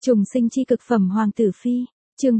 Trùng sinh chi cực phẩm Hoàng tử phi, chương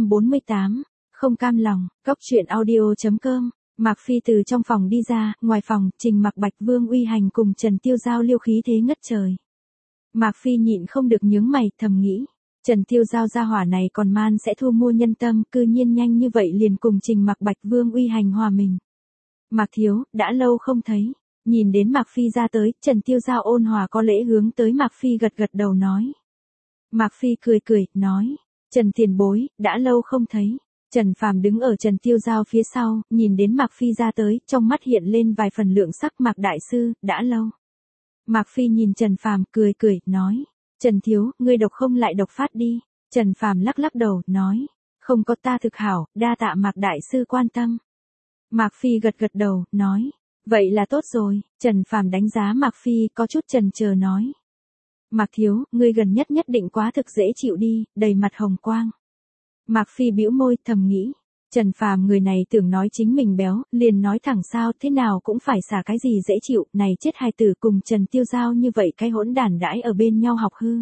448, không cam lòng, cóc truyện audio.com. Mạc Phi từ trong phòng đi ra, ngoài phòng, Trình Mặc Bạch Vương Uy Hành cùng Trần Tiêu Giao liêu khí thế ngất trời. Mạc Phi nhịn không được nhướng mày, thầm nghĩ, Trần Tiêu Giao gia hỏa này còn man sẽ thu mua nhân tâm, cư nhiên nhanh như vậy liền cùng Trình Mặc Bạch Vương Uy Hành hòa mình. Mạc thiếu, đã lâu không thấy. Nhìn đến Mạc Phi ra tới, Trần Tiêu Giao ôn hòa có lễ hướng tới Mạc Phi gật gật đầu nói. Mạc Phi cười cười, nói, Trần tiền bối, đã lâu không thấy. Trần Phàm đứng ở Trần Tiêu Giao phía sau, nhìn đến Mạc Phi ra tới, trong mắt hiện lên vài phần lượng sắc. Mạc đại sư, đã lâu. Mạc Phi nhìn Trần Phàm cười cười, nói, Trần thiếu, ngươi độc không lại độc phát đi. Trần Phàm lắc lắc đầu, nói, không có, ta thực hảo, đa tạ Mạc đại sư quan tâm. Mạc Phi gật gật đầu, nói, vậy là tốt rồi. Trần Phàm đánh giá Mạc Phi có chút chần chờ nói. Mạc thiếu, ngươi gần nhất nhất định quá thực dễ chịu đi, đầy mặt hồng quang. Mạc Phi bĩu môi, thầm nghĩ, Trần Phàm người này tưởng nói chính mình béo, liền nói thẳng sao thế nào cũng phải xả cái gì dễ chịu, này chết hài tử cùng Trần Tiêu Giao như vậy cái hỗn đản đãi ở bên nhau học hư.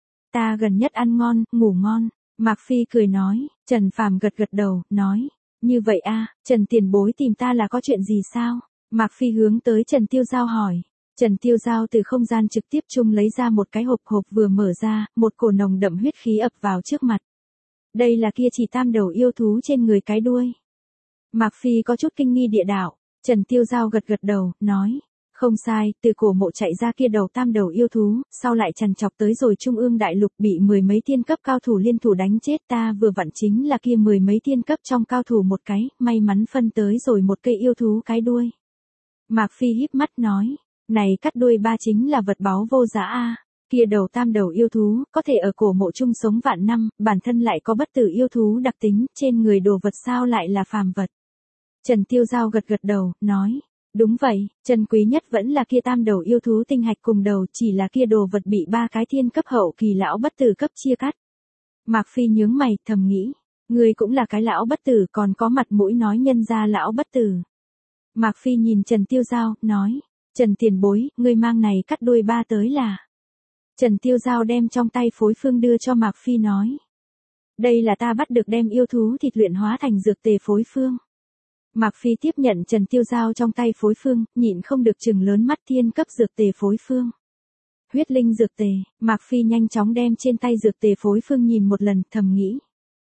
Ta gần nhất ăn ngon, ngủ ngon. Mạc Phi cười nói. Trần Phàm gật gật đầu, nói, như vậy a, Trần tiền bối tìm ta là có chuyện gì sao? Mạc Phi hướng tới Trần Tiêu Giao hỏi. Trần Tiêu Giao từ không gian trực tiếp chung lấy ra một cái hộp vừa mở ra, một cổ nồng đậm huyết khí ập vào trước mặt. Đây là kia chỉ tam đầu yêu thú trên người cái đuôi. Mạc Phi có chút kinh nghi địa đạo. Trần Tiêu Giao gật gật đầu, nói, không sai, từ cổ mộ chạy ra kia đầu tam đầu yêu thú, sau lại trằn trọc tới rồi Trung ương đại lục bị mười mấy thiên cấp cao thủ liên thủ đánh chết, ta vừa vặn chính là kia mười mấy thiên cấp trong cao thủ một cái, may mắn phân tới rồi một cây yêu thú cái đuôi. Mạc Phi híp mắt nói, này cắt đuôi ba chính là vật báu vô giá a. Kia đầu tam đầu yêu thú, có thể ở cổ mộ chung sống vạn năm, bản thân lại có bất tử yêu thú đặc tính, trên người đồ vật sao lại là phàm vật. Trần Tiêu Giao gật gật đầu, nói, đúng vậy, trân quý nhất vẫn là kia tam đầu yêu thú tinh hạch cùng đầu, chỉ là kia đồ vật bị ba cái thiên cấp hậu kỳ lão bất tử cấp chia cắt. Mạc Phi nhướng mày, thầm nghĩ, người cũng là cái lão bất tử còn có mặt mũi nói nhân ra lão bất tử. Mạc Phi nhìn Trần Tiêu Giao, nói, Trần tiền bối, ngươi mang này cắt đuôi ba tới là. Trần Tiêu Giao đem trong tay phối phương đưa cho Mạc Phi nói. Đây là ta bắt được đem yêu thú thịt luyện hóa thành dược tề phối phương. Mạc Phi tiếp nhận Trần Tiêu Giao trong tay phối phương, nhịn không được trừng lớn mắt thiên cấp dược tề phối phương. Huyết linh dược tề, Mạc Phi nhanh chóng đem trên tay dược tề phối phương nhìn một lần, thầm nghĩ.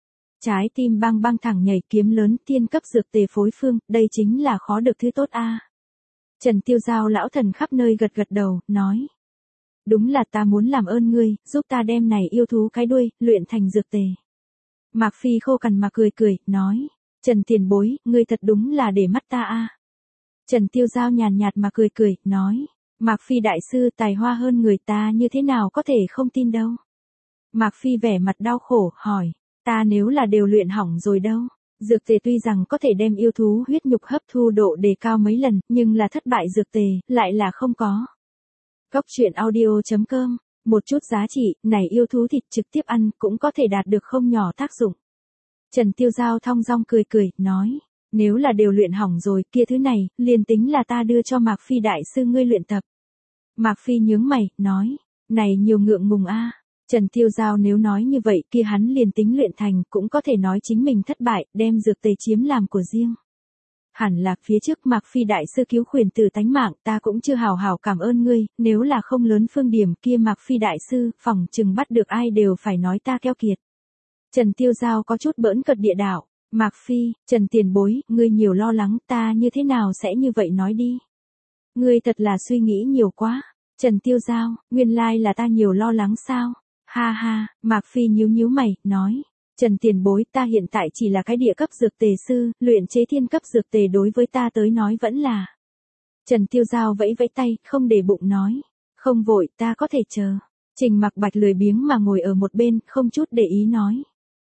Trái tim bang bang thẳng nhảy, kiếm lớn thiên cấp dược tề phối phương, đây chính là khó được thứ tốt a. Trần Tiêu Giao lão thần khắp nơi gật gật đầu, nói. Đúng là ta muốn làm ơn ngươi, giúp ta đem này yêu thú cái đuôi, luyện thành dược tề. Mạc Phi khô cằn mà cười cười, nói. Trần tiền bối, ngươi thật đúng là để mắt ta a. Trần Tiêu Giao nhàn nhạt mà cười cười, nói. Mạc Phi đại sư tài hoa hơn người ta như thế nào có thể không tin đâu. Mạc Phi vẻ mặt đau khổ, hỏi. Ta nếu là đều luyện hỏng rồi đâu. Dược tề tuy rằng có thể đem yêu thú huyết nhục hấp thu độ đề cao mấy lần, nhưng là thất bại dược tề, lại là không có. Cóc truyện audio.com, một chút giá trị, này yêu thú thịt trực tiếp ăn cũng có thể đạt được không nhỏ tác dụng. Trần Tiêu Giao thong dong cười cười, nói, nếu là đều luyện hỏng rồi, kia thứ này, liền tính là ta đưa cho Mạc Phi đại sư ngươi luyện tập. Mạc Phi nhướng mày, nói, này nhiều ngượng ngùng a. Trần Tiêu Giao nếu nói như vậy kia hắn liền tính luyện thành cũng có thể nói chính mình thất bại, đem dược tề chiếm làm của riêng. Hẳn là phía trước Mạc Phi đại sư cứu khuyển tử tánh mạng ta cũng chưa hào hào cảm ơn ngươi, nếu là không lớn phương điểm kia Mạc Phi đại sư, phỏng chừng bắt được ai đều phải nói ta keo kiệt. Trần Tiêu Giao có chút bỡn cợt địa đạo, Mạc Phi, Trần tiền bối, ngươi nhiều lo lắng ta như thế nào sẽ như vậy nói đi. Ngươi thật là suy nghĩ nhiều quá. Trần Tiêu Giao, nguyên lai là ta nhiều lo lắng sao? Ha ha, Mạc Phi nhíu nhíu mày, nói. Trần tiền bối ta hiện tại chỉ là cái địa cấp dược tề sư, luyện chế thiên cấp dược tề đối với ta tới nói vẫn là. Trần Tiêu Giao vẫy vẫy tay, không để bụng nói. Không vội, ta có thể chờ. Trình Mặc Bạch lười biếng mà ngồi ở một bên, không chút để ý nói.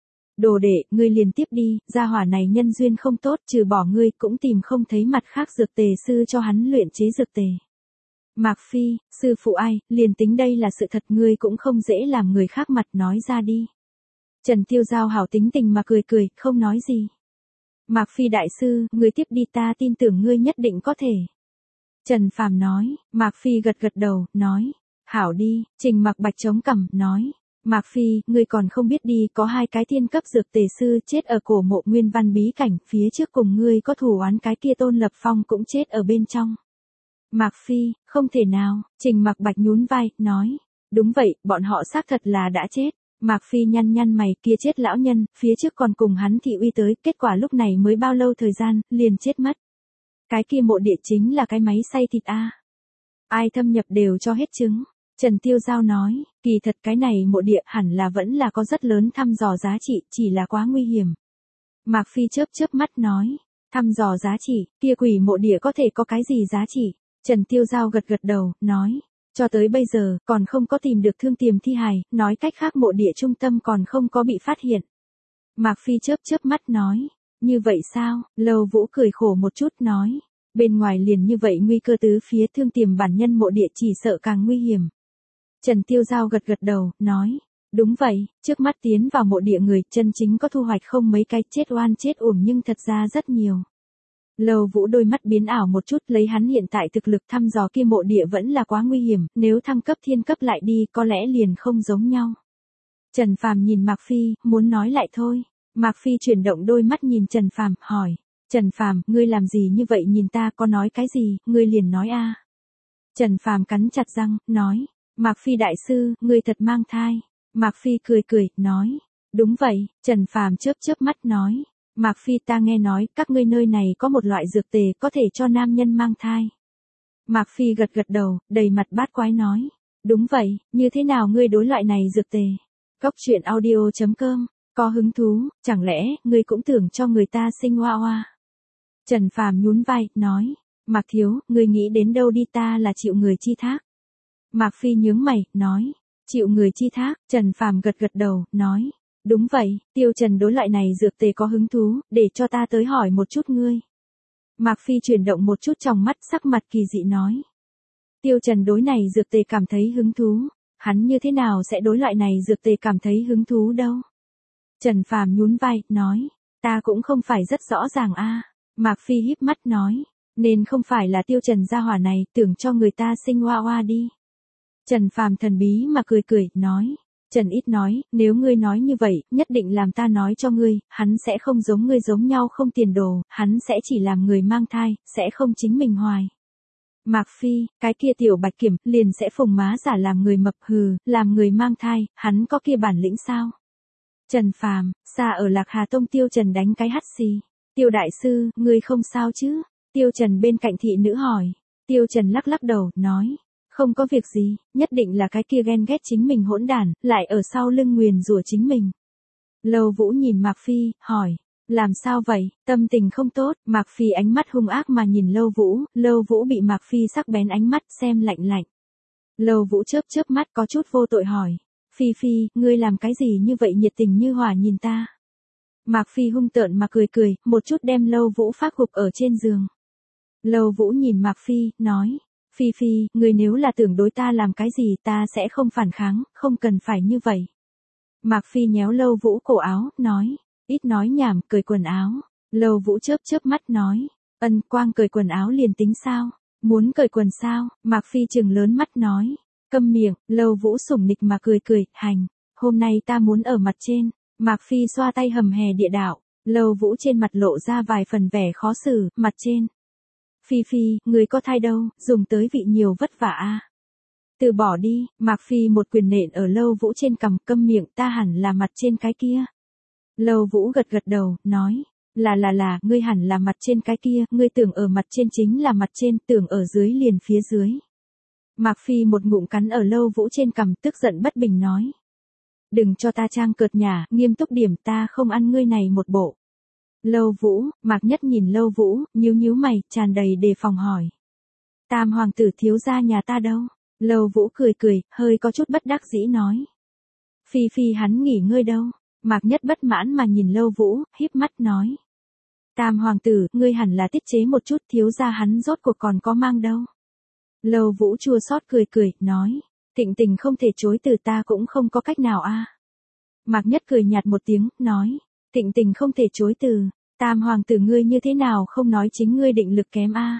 Đồ đệ, ngươi liền tiếp đi, gia hỏa này nhân duyên không tốt, trừ bỏ ngươi cũng tìm không thấy mặt khác dược tề sư cho hắn luyện chế dược tề. Mạc Phi, sư phụ ai, liền tính đây là sự thật ngươi cũng không dễ làm người khác mặt nói ra đi. Trần Tiêu Giao hảo tính tình mà cười cười, không nói gì. Mạc Phi đại sư, ngươi tiếp đi ta tin tưởng ngươi nhất định có thể. Trần Phàm nói, Mạc Phi gật gật đầu, nói, hảo đi, Trình Mặc Bạch chống cằm, nói, Mạc Phi, ngươi còn không biết đi, có 2 cái thiên cấp dược tề sư chết ở cổ mộ Nguyên Văn bí cảnh, phía trước cùng ngươi có thù oán cái kia Tôn Lập Phong cũng chết ở bên trong. Mạc Phi, không thể nào, Trình Mặc Bạch nhún vai, nói. Đúng vậy, bọn họ xác thật là đã chết. Mạc Phi nhăn nhăn mày, kia chết lão nhân, phía trước còn cùng hắn thị uy tới, kết quả lúc này mới bao lâu thời gian, liền chết mất. Cái kia mộ địa chính là cái máy xay thịt a. Ai thâm nhập đều cho hết trứng. Trần Tiêu Giao nói, kỳ thật cái này mộ địa hẳn là vẫn là có rất lớn thăm dò giá trị, chỉ là quá nguy hiểm. Mạc Phi chớp chớp mắt nói, thăm dò giá trị, kia quỷ mộ địa có thể có cái gì giá trị? Trần Tiêu Giao gật gật đầu, nói, cho tới bây giờ, còn không có tìm được thương tiềm thi hài, nói cách khác mộ địa trung tâm còn không có bị phát hiện. Mạc Phi chớp chớp mắt nói, như vậy sao? Lâu Vũ cười khổ một chút nói, bên ngoài liền như vậy nguy cơ tứ phía, thương tiềm bản nhân mộ địa chỉ sợ càng nguy hiểm. Trần Tiêu Giao gật gật đầu, nói, đúng vậy, trước mắt tiến vào mộ địa người chân chính có thu hoạch không mấy cái, chết oan chết uổng nhưng thật ra rất nhiều. Lâu Vũ đôi mắt biến ảo một chút, lấy hắn hiện tại thực lực thăm dò kia mộ địa vẫn là quá nguy hiểm, nếu thăng cấp thiên cấp lại đi có lẽ liền không giống nhau. Trần Phàm nhìn Mạc Phi, muốn nói lại thôi. Mạc Phi chuyển động đôi mắt nhìn Trần Phàm, hỏi, Trần Phàm, ngươi làm gì như vậy nhìn ta, có nói cái gì, ngươi liền nói a. Trần Phàm cắn chặt răng, nói, Mạc Phi đại sư, ngươi thật mang thai. Mạc Phi cười cười, nói, đúng vậy. Trần Phàm chớp chớp mắt nói, Mạc Phi, ta nghe nói, các ngươi nơi này có một loại dược tề có thể cho nam nhân mang thai. Mạc Phi gật gật đầu, đầy mặt bát quái nói, đúng vậy, như thế nào ngươi đối loại này dược tề? Cốc truyện audio.com, có hứng thú, chẳng lẽ, ngươi cũng tưởng cho người ta sinh hoa hoa? Trần Phàm nhún vai, nói, Mạc thiếu, ngươi nghĩ đến đâu đi, ta là chịu người chi thác. Mạc Phi nhướng mày, nói, chịu người chi thác. Trần Phàm gật gật đầu, nói, đúng vậy, Tiêu Trần đối loại này dược tề có hứng thú, để cho ta tới hỏi một chút ngươi. Mạc Phi chuyển động một chút trong mắt, sắc mặt kỳ dị nói, Tiêu Trần đối này dược tề cảm thấy hứng thú, hắn như thế nào sẽ đối loại này dược tề cảm thấy hứng thú đâu? Trần Phàm nhún vai, nói, ta cũng không phải rất rõ ràng a. Mạc Phi híp mắt nói, nên không phải là Tiêu Trần gia hỏa này tưởng cho người ta sinh hoa hoa đi. Trần Phàm thần bí mà cười cười, nói, Trần Ít nói, nếu ngươi nói như vậy, nhất định làm ta nói cho ngươi, hắn sẽ không giống ngươi giống nhau không tiền đồ, hắn sẽ chỉ làm người mang thai, sẽ không chính mình hoài. Mạc Phi, cái kia tiểu Bạch Kiểm, liền sẽ phùng má giả làm người mập, hừ, làm người mang thai, hắn có kia bản lĩnh sao? Trần Phàm, xa ở Lạc Hà Tông Tiêu Trần đánh cái hắt xì. Tiêu đại sư, ngươi không sao chứ? Tiêu Trần bên cạnh thị nữ hỏi. Tiêu Trần lắc lắc đầu, nói, không có việc gì, nhất định là cái kia ghen ghét chính mình hỗn đản, lại ở sau lưng nguyền rủa chính mình. Lâu Vũ nhìn Mạc Phi, hỏi, làm sao vậy, tâm tình không tốt? Mạc Phi ánh mắt hung ác mà nhìn Lâu Vũ bị Mạc Phi sắc bén ánh mắt xem lạnh lạnh. Lâu Vũ chớp chớp mắt có chút vô tội hỏi, Phi Phi, ngươi làm cái gì như vậy nhiệt tình như hỏa nhìn ta? Mạc Phi hung tợn mà cười cười, một chút đem Lâu Vũ phát gục ở trên giường. Lâu Vũ nhìn Mạc Phi, nói, Phi Phi, ngươi nếu là tưởng đối ta làm cái gì ta sẽ không phản kháng, không cần phải như vậy. Mạc Phi nhéo Lâu Vũ cổ áo, nói, ít nói nhảm, cởi quần áo. Lâu Vũ chớp chớp mắt nói, quang cởi quần áo liền tính sao? Muốn cởi quần sao? Mạc Phi trừng lớn mắt nói, câm miệng. Lâu Vũ sủng nịch mà cười cười, hành, hôm nay ta muốn ở mặt trên. Mạc Phi xoa tay hầm hè địa đạo, Lâu Vũ trên mặt lộ ra vài phần vẻ khó xử, mặt trên. Phi Phi, người có thai đâu, dùng tới vị nhiều vất vả a. Từ bỏ đi. Mạc Phi một quyền nện ở Lâu Vũ trên cằm, câm miệng, ta hẳn là mặt trên cái kia. Lâu Vũ gật gật đầu, nói, là, ngươi hẳn là mặt trên cái kia, ngươi tưởng ở mặt trên chính là mặt trên, tưởng ở dưới liền phía dưới. Mạc Phi một ngụm cắn ở Lâu Vũ trên cằm, tức giận bất bình nói. Đừng cho ta trang cợt nhả, nghiêm túc điểm, ta không ăn ngươi này một bộ. Lâu Vũ, Mạc Nhất nhìn Lâu Vũ, nhíu mày, tràn đầy đề phòng hỏi. Tam hoàng tử thiếu gia nhà ta đâu? Lâu Vũ cười cười, hơi có chút bất đắc dĩ nói. Phi Phi hắn nghỉ ngơi đâu? Mạc Nhất bất mãn mà nhìn Lâu Vũ, híp mắt nói. Tam hoàng tử, ngươi hẳn là tiết chế một chút, thiếu gia hắn rốt cuộc còn có mang đâu. Lâu Vũ chua xót cười cười, nói. Thịnh tình không thể chối từ, ta cũng không có cách nào a. Mạc Nhất cười nhạt một tiếng, nói. Thịnh tình không thể chối từ, Tam hoàng tử ngươi như thế nào không nói chính ngươi định lực kém a.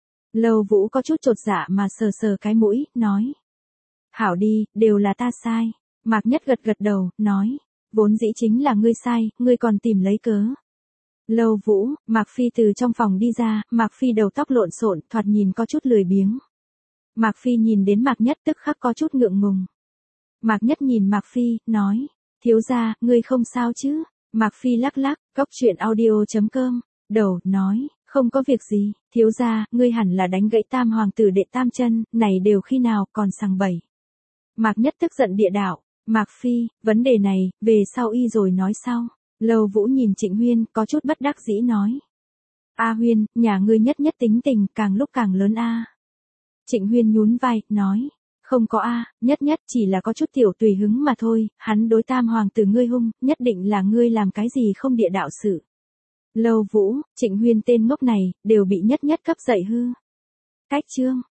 Lâu Vũ có chút chột dạ mà sờ sờ cái mũi, nói. Hảo đi, đều là ta sai. Mạc Nhất gật gật đầu, nói, vốn dĩ chính là ngươi sai, ngươi còn tìm lấy cớ. Lâu Vũ, Mạc Phi từ trong phòng đi ra, Mạc Phi đầu tóc lộn xộn, thoạt nhìn có chút lười biếng. Mạc Phi nhìn đến Mạc Nhất tức khắc có chút ngượng ngùng. Mạc Nhất nhìn Mạc Phi, nói, thiếu gia, ngươi không sao chứ? Mạc Phi lắc lắc, cốc truyện audio.com, đầu, nói, không có việc gì, thiếu gia, ngươi hẳn là đánh gãy tam hoàng tử đệ tam chân, này đều khi nào còn sằng bậy. Mạc Nhất tức giận địa đạo, Mạc Phi, vấn đề này, về sau y rồi nói sau. Lâu Vũ nhìn Trịnh Huyên, có chút bất đắc dĩ nói. A Huyên, nhà ngươi nhất nhất tính tình, càng lúc càng lớn a. Trịnh Huyên nhún vai, nói. Không có a, nhất nhất chỉ là có chút tiểu tùy hứng mà thôi, hắn đối tam hoàng tử ngươi hung, nhất định là ngươi làm cái gì không địa đạo sự. Lâu Vũ, Trịnh Huyên tên ngốc này, đều bị nhất nhất cấp dạy hư. Cách chương.